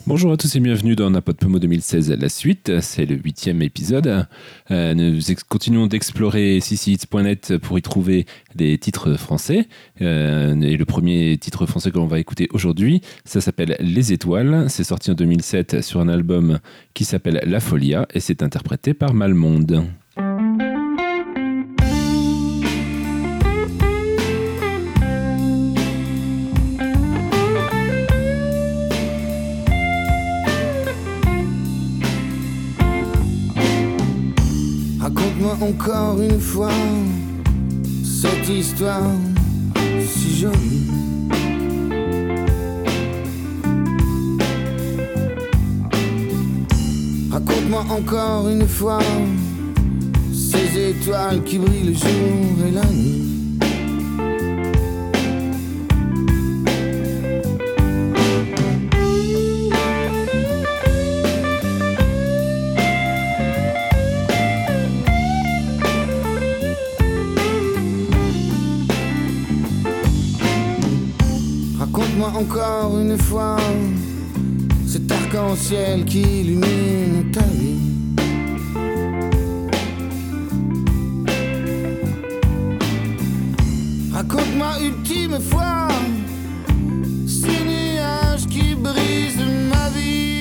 Bonjour à tous et bienvenue dans N'importe Pomo 2016. La suite, c'est le 8e épisode. Nous continuons d'explorer cchits.net pour y trouver des titres français. Et le premier titre français que l'on va écouter aujourd'hui, ça s'appelle Les Étoiles. C'est sorti en 2007 sur un album qui s'appelle La Folia et c'est interprété par Malmonde. Raconte-moi encore une fois cette histoire si jolie. Raconte-moi encore une fois ces étoiles qui brillent le jour et la nuit. Raconte-moi encore une fois cet arc-en-ciel qui illumine ta vie. Raconte-moi ultime fois ces nuages qui brisent ma vie.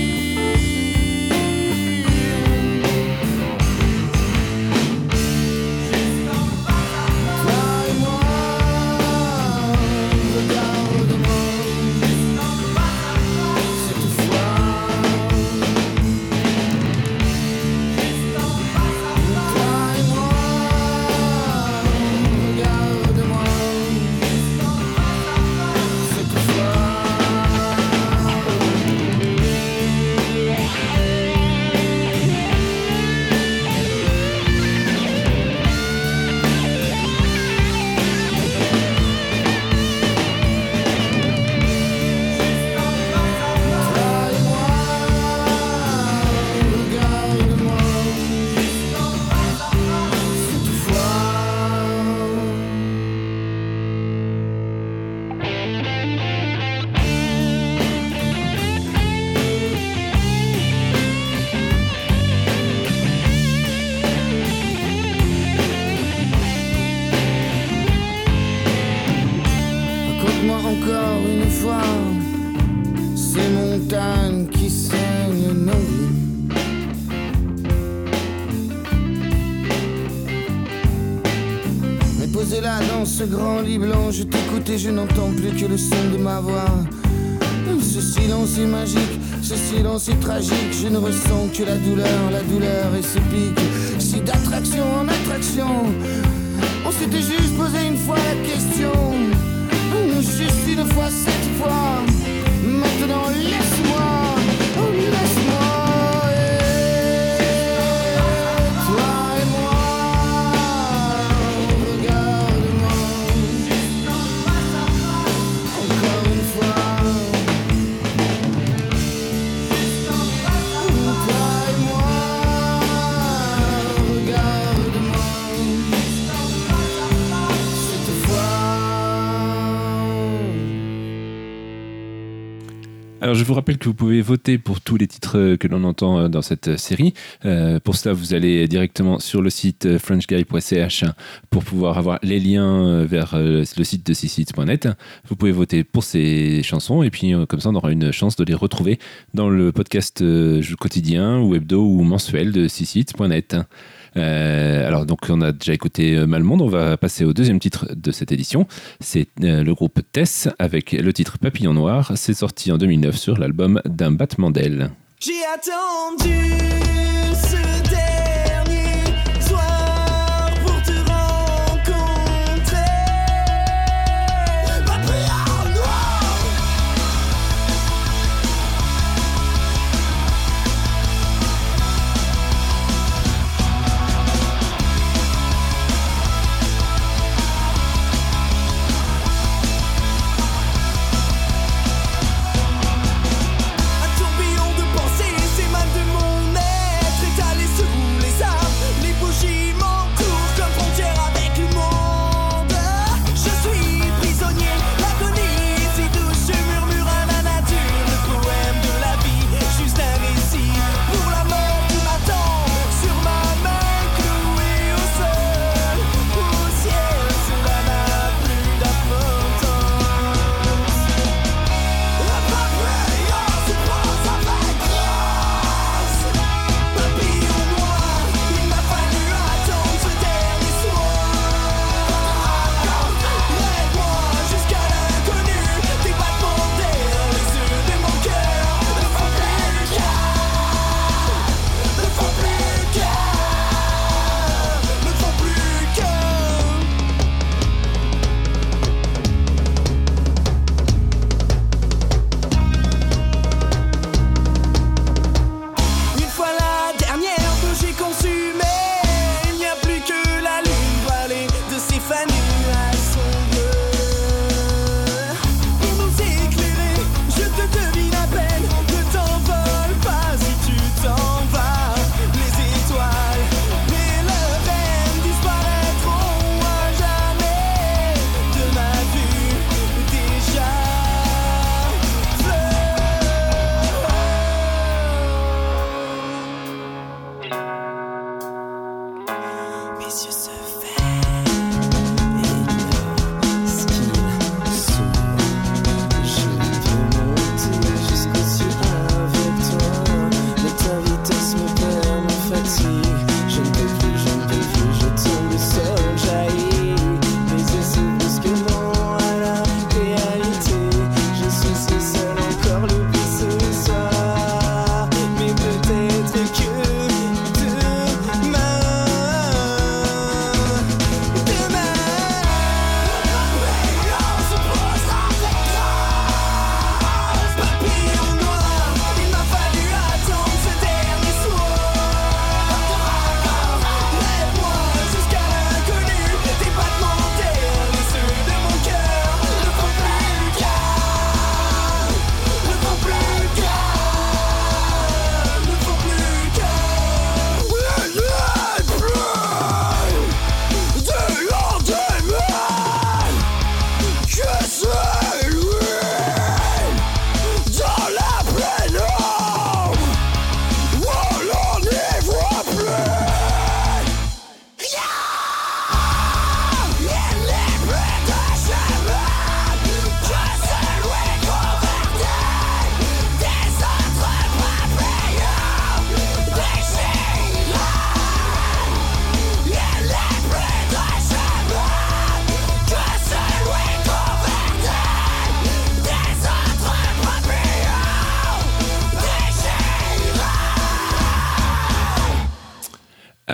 Encore une fois, ces montagnes qui saignent nos vies. Mais posé là dans ce grand lit blanc, je t'écoute et je n'entends plus que le son de ma voix. Ce silence est magique, ce silence est tragique. Je ne ressens que la douleur et ses pics. Si d'attraction en attraction, on s'était juste posé une fois la question. Juste une fois, cette fois. Maintenant laisse-moi, oh laisse-moi. Toi et moi, regarde-moi. Encore une fois. Toi et moi, regarde-moi. Cette fois. Alors je vous rappelle que vous pouvez voter pour tous les titres que l'on entend dans cette série. Pour cela, vous allez directement sur le site frenchguy.ch pour pouvoir avoir les liens vers le site de cchits.net. Vous pouvez voter pour ces chansons et puis comme ça on aura une chance de les retrouver dans le podcast quotidien ou hebdo ou mensuel de cchits.net. Alors donc on a déjà écouté Malmonde, on va passer au deuxième titre de cette édition. C'est le groupe Tess avec le titre Papillon Noir. C'est sorti en 2009 sur l'album D'un battement d'ailes. J'ai attendu ce dernier soir pour te rencontrer. Papillon noir. Un tourbillon de pensée s'émane de mon être.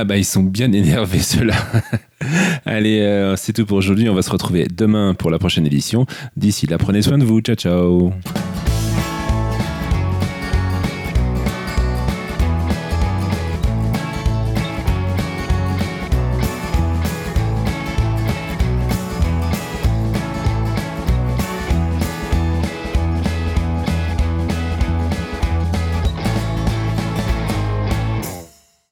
Ah bah ils sont bien énervés ceux-là. Allez, c'est tout pour aujourd'hui. On va se retrouver demain pour la prochaine édition. D'ici là, prenez soin de vous. Ciao, ciao.